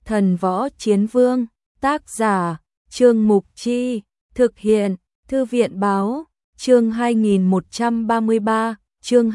Thần Võ Chiến Vương, tác giả, Trương Mục Chi, thực hiện, Thư viện Báo, chương 2133, chương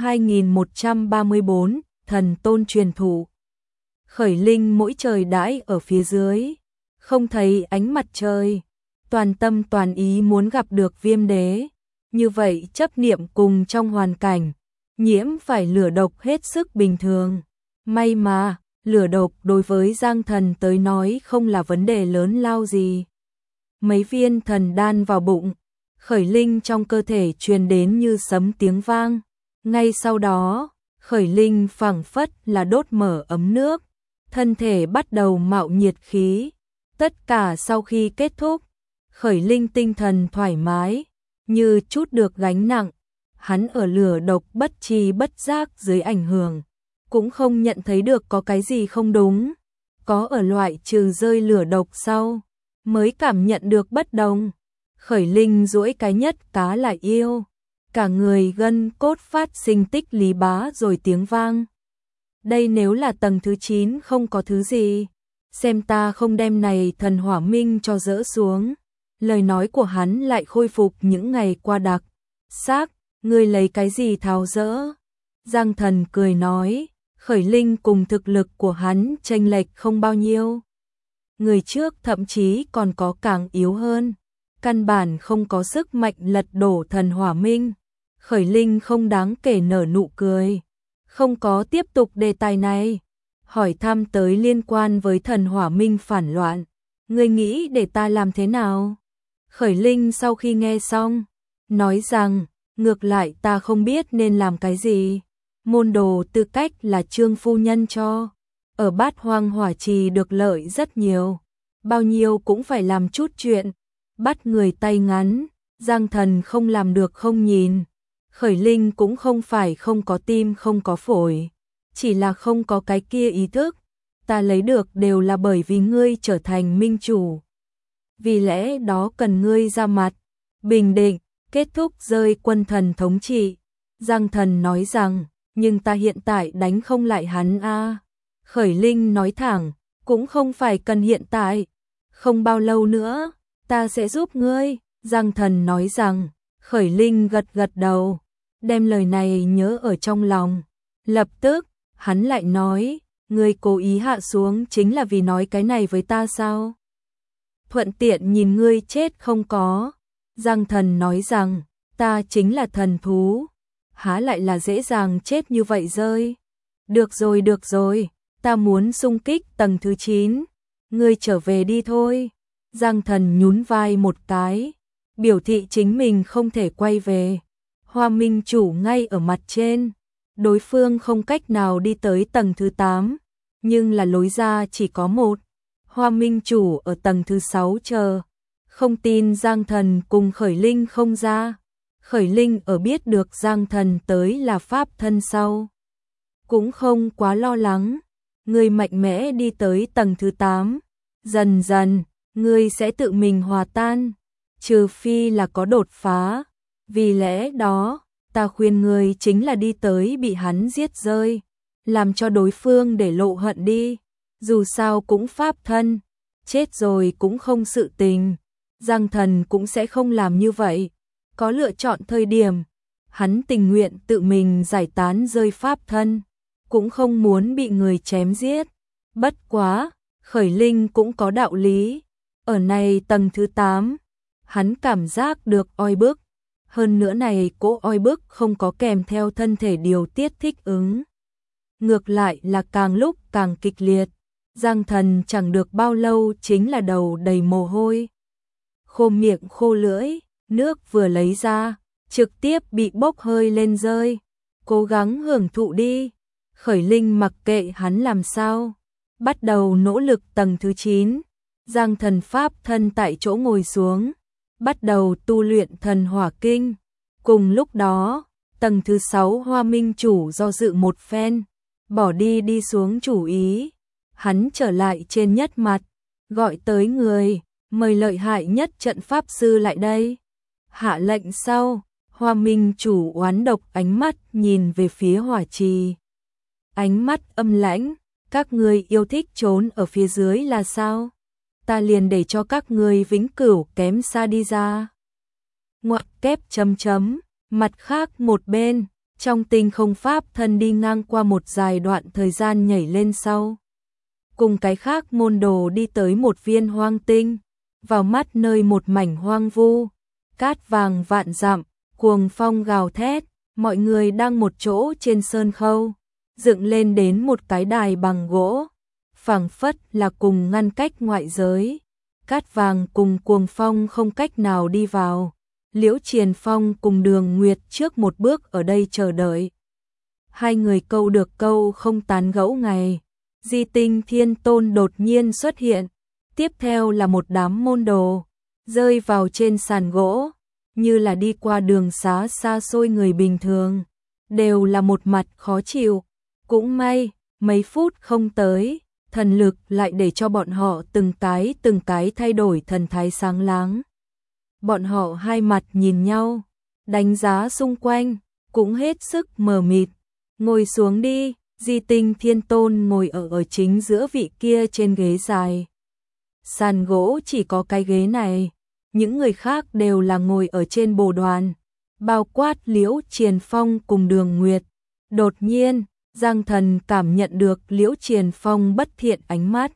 2134, thần tôn truyền thụ. Khởi linh mỗi trời đãi ở phía dưới, không thấy ánh mặt trời, toàn tâm toàn ý muốn gặp được Viêm Đế, như vậy chấp niệm cùng trong hoàn cảnh, nhiễm phải lửa độc hết sức bình thường. May mà, lửa độc đối với Giang Thần tới nói không là vấn đề lớn lao gì. Mấy viên thần đan vào bụng, khởi linh trong cơ thể truyền đến như sấm tiếng vang. Ngay sau đó, khởi linh phảng phất là đốt mở ấm nước, thân thể bắt đầu mạo nhiệt khí. Tất cả sau khi kết thúc, khởi linh tinh thần thoải mái, như chút được gánh nặng. Hắn ở lửa độc bất tri bất giác dưới ảnh hưởng, cũng không nhận thấy được có cái gì không đúng. Có ở loại trừ rơi lửa độc sau, mới cảm nhận được bất đồng. Khởi linh duỗi cái nhất cá lại yêu, cả người gân cốt phát sinh tích lý bá rồi tiếng vang. Đây nếu là tầng thứ 9 không có thứ gì, xem ta không đem này thần hỏa minh cho dỡ xuống. Lời nói của hắn lại khôi phục những ngày qua đặc xác, ngươi lấy cái gì tháo dỡ? Giang Thần cười nói, khởi linh cùng thực lực của hắn chênh lệch không bao nhiêu. Người trước thậm chí còn có càng yếu hơn, căn bản không có sức mạnh lật đổ thần hỏa minh. Khởi linh không đáng kể nở nụ cười, không có tiếp tục đề tài này, hỏi thăm tới liên quan với thần hỏa minh phản loạn. Ngươi nghĩ để ta làm thế nào? Khởi linh sau khi nghe xong, nói rằng, ngược lại ta không biết nên làm cái gì. Môn đồ tư cách là Trương phu nhân cho, ở Bát Hoang Hỏa Trì được lợi rất nhiều, bao nhiêu cũng phải làm chút chuyện, bắt người tay ngắn. Giang Thần không làm được không nhìn. Khởi linh cũng không phải không có tim không có phổi, chỉ là không có cái kia ý thức. Ta lấy được đều là bởi vì ngươi trở thành minh chủ, vì lẽ đó cần ngươi ra mặt, bình định, kết thúc rơi quân thần thống trị. Giang Thần nói rằng, nhưng ta hiện tại đánh không lại hắn a. Khởi linh nói thẳng, cũng không phải cần hiện tại, không bao lâu nữa, ta sẽ giúp ngươi. Giang Thần nói rằng, khởi linh gật gật đầu, đem lời này nhớ ở trong lòng. Lập tức, hắn lại nói, ngươi cố ý hạ xuống chính là vì nói cái này với ta sao? Thuận tiện nhìn ngươi chết không có. Giang Thần nói rằng, ta chính là thần thú, há lại là dễ dàng chết như vậy rơi. Được rồi, ta muốn xung kích tầng thứ 9, ngươi trở về đi thôi. Giang Thần nhún vai một cái, biểu thị chính mình không thể quay về. Hoa Minh chủ ngay ở mặt trên, đối phương không cách nào đi tới tầng thứ 8, nhưng là lối ra chỉ có một. Hoa Minh chủ ở tầng thứ 6 chờ, không tin Giang Thần cùng khởi linh không ra. Khởi linh ở biết được Giang Thần tới là pháp thân sau, cũng không quá lo lắng. Ngươi mạnh mẽ đi tới tầng thứ 8, dần dần, ngươi sẽ tự mình hòa tan, trừ phi là có đột phá. Vì lẽ đó, ta khuyên ngươi chính là đi tới bị hắn giết rơi, làm cho đối phương để lộ hận đi, dù sao cũng pháp thân, chết rồi cũng không sự tình. Giang Thần cũng sẽ không làm như vậy, có lựa chọn thời điểm, hắn tình nguyện tự mình giải tán rơi pháp thân, cũng không muốn bị người chém giết. Bất quá, khởi linh cũng có đạo lý, ở này tầng thứ 8, hắn cảm giác được oi bức, hơn nữa này cỗ oi bức không có kèm theo thân thể điều tiết thích ứng, ngược lại là càng lúc càng kịch liệt. Giang Thần chẳng được bao lâu chính là đầu đầy mồ hôi, khô miệng khô lưỡi, nước vừa lấy ra, trực tiếp bị bốc hơi lên rơi. Cố gắng hưởng thụ đi. Khởi linh mặc kệ hắn làm sao, bắt đầu nỗ lực tầng thứ 9. Giang Thần pháp thân tại chỗ ngồi xuống, bắt đầu tu luyện thần hỏa kinh. Cùng lúc đó, tầng thứ 6 Hoa Minh chủ do dự một phen, bỏ đi xuống chủ ý. Hắn trở lại trên nhất mặt, gọi tới người, mời lợi hại nhất trận pháp sư lại đây. Hạ lệnh sau, Hoa Minh chủ oán độc ánh mắt nhìn về phía hỏa trì. Ánh mắt âm lãnh, Các ngươi yêu thích trốn ở phía dưới là sao? Ta liền để cho các ngươi vĩnh cửu kém xa đi ra. Ngoặc kép chấm chấm, mặt khác một bên, trong tinh không pháp thân đi ngang qua một dài đoạn thời gian nhảy lên sau. Cùng cái khác môn đồ đi tới một viên hoang tinh, vào mắt nơi một mảnh hoang vu, cát vàng vạn dặm, cuồng phong gào thét, mọi người đang một chỗ trên sơn khâu, dựng lên đến một cái đài bằng gỗ, phảng phất là cùng ngăn cách ngoại giới. Cát vàng cùng cuồng phong không cách nào đi vào. Liễu Triền Phong cùng Đường Nguyệt trước một bước ở đây chờ đợi. Hai người câu được câu không tán gẫu ngày. Di Tinh Thiên Tôn đột nhiên xuất hiện. Tiếp theo là một đám môn đồ, rơi vào trên sàn gỗ, như là đi qua đường xá xa xôi người bình thường. Đều là một mặt khó chịu. Cũng may, mấy phút không tới, thần lực lại để cho bọn họ từng cái thay đổi thần thái sáng láng. Bọn họ hai mặt nhìn nhau, đánh giá xung quanh, cũng hết sức mờ mịt. Ngồi xuống đi, Di Tinh Thiên Tôn ngồi ở chính giữa vị kia trên ghế dài. Sàn gỗ chỉ có cái ghế này, những người khác đều là ngồi ở trên bồ đoàn, bao quát Liễu Triền Phong cùng Đường Nguyệt. Đột nhiên, Giang Thần cảm nhận được Liễu Triền Phong bất thiện ánh mắt.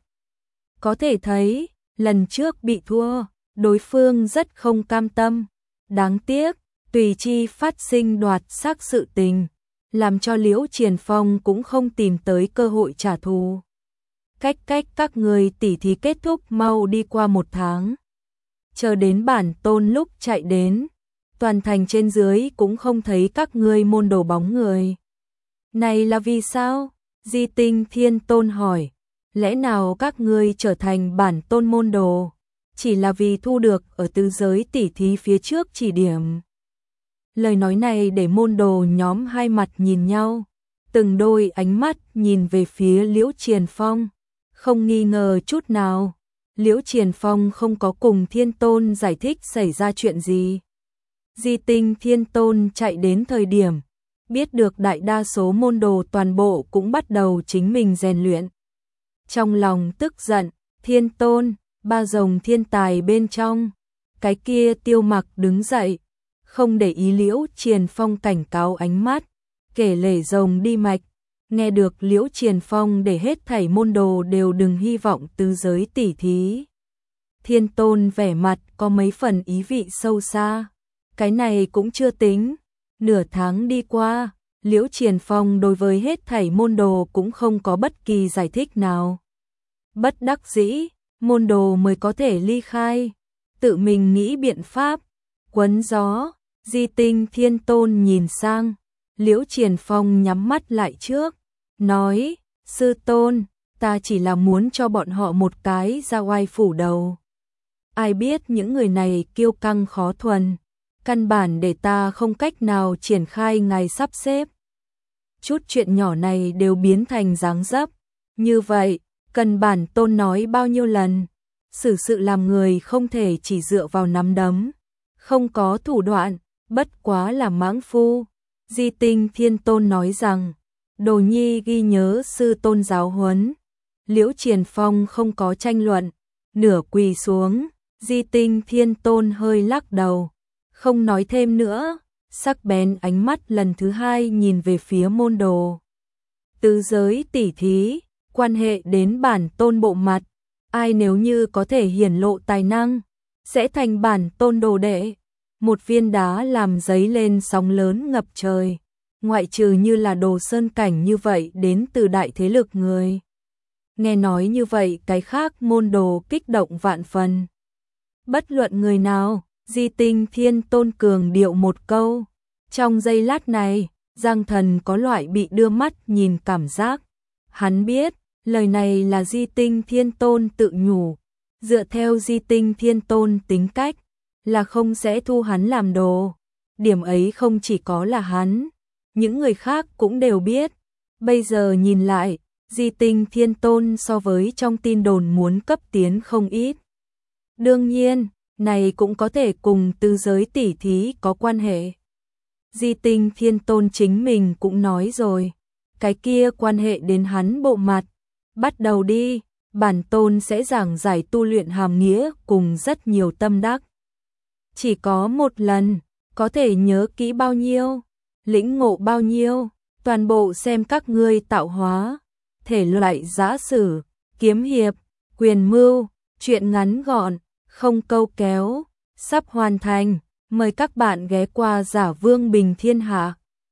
Có thể thấy, lần trước bị thua, đối phương rất không cam tâm. Đáng tiếc, tùy chi phát sinh đoạt xác sự tình, làm cho Liễu Triền Phong cũng không tìm tới cơ hội trả thù. Cách các người tỉ thí kết thúc mau đi qua 1 tháng. Chờ đến bản tôn lúc chạy đến, toàn thành trên dưới cũng không thấy các ngươi môn đồ bóng người. Này là vì sao? Di Tinh Thiên Tôn hỏi. Lẽ nào các ngươi trở thành bản tôn môn đồ chỉ là vì thu được ở tứ giới tỉ thí phía trước chỉ điểm? Lời nói này để môn đồ nhóm hai mặt nhìn nhau, từng đôi ánh mắt nhìn về phía Liễu Triền Phong, không nghi ngờ chút nào. Liễu Triền Phong không có cùng Thiên Tôn giải thích xảy ra chuyện gì. Di Tinh Thiên Tôn chạy đến thời điểm, biết được đại đa số môn đồ toàn bộ cũng bắt đầu chính mình rèn luyện. Trong lòng tức giận, Thiên Tôn, ba rồng thiên tài bên trong, cái kia Tiêu Mặc đứng dậy, không để ý Liễu Triền Phong cảnh cáo ánh mắt, kể lể rồng đi mạch. Nghe được Liễu Triền Phong để hết thảy môn đồ đều đừng hy vọng tứ giới tỉ thí. Thiên Tôn vẻ mặt có mấy phần ý vị sâu xa. Cái này cũng chưa tính. Nửa tháng đi qua, Liễu Triền Phong đối với hết thảy môn đồ cũng không có bất kỳ giải thích nào. Bất đắc dĩ, môn đồ mới có thể ly khai, tự mình nghĩ biện pháp. Quấn gió, Di Tinh Thiên Tôn nhìn sang, Liễu Triền Phong nhắm mắt lại trước, nói, sư tôn, ta chỉ là muốn cho bọn họ một cái ra oai phủ đầu. Ai biết những người này kiêu căng khó thuần, căn bản để ta không cách nào triển khai ngài sắp xếp. Chút chuyện nhỏ này đều biến thành dáng dấp. Như vậy, cần bản tôn nói bao nhiêu lần, xử sự làm người không thể chỉ dựa vào nắm đấm, không có thủ đoạn, bất quá là mãng phu. Di Tinh Thiên Tôn nói rằng, đồ nhi ghi nhớ sư tôn giáo huấn. Liễu Triền Phong không có tranh luận, nửa quỳ xuống. Di Tinh Thiên Tôn hơi lắc đầu, không nói thêm nữa, sắc bén ánh mắt lần thứ hai nhìn về phía môn đồ. Tứ giới tỉ thí, quan hệ đến bản tôn bộ mặt, ai nếu như có thể hiển lộ tài năng, sẽ thành bản tôn đồ đệ. Một viên đá làm dấy lên sóng lớn ngập trời, ngoại trừ như là Đồ Sơn Cảnh như vậy đến từ đại thế lực người. Nghe nói như vậy cái khác môn đồ kích động vạn phần. Bất luận người nào, Di Tinh Thiên Tôn cường điệu một câu. Trong giây lát này, Giang Thần có loại bị đưa mắt nhìn cảm giác. Hắn biết, lời này là Di Tinh Thiên Tôn tự nhủ. Dựa theo Di Tinh Thiên Tôn tính cách, là không sẽ thu hắn làm đồ. Điểm ấy không chỉ có là hắn, những người khác cũng đều biết. Bây giờ nhìn lại, Di Tinh Thiên Tôn so với trong tin đồn muốn cấp tiến không ít. Đương nhiên, này cũng có thể cùng tứ giới tỉ thí có quan hệ. Di Tinh Thiên Tôn chính mình cũng nói rồi, cái kia quan hệ đến hắn bộ mặt, Bắt đầu đi, bản tôn sẽ giảng giải tu luyện hàm nghĩa cùng rất nhiều tâm đắc. Chỉ có một lần, có thể nhớ kỹ bao nhiêu, lĩnh ngộ bao nhiêu, toàn bộ xem các ngươi tạo hóa, thể loại giã sử, kiếm hiệp, quyền mưu, truyện ngắn gọn, không câu kéo, sắp hoàn thành, mời các bạn ghé qua Giả Vương Bình Thiên Hạ.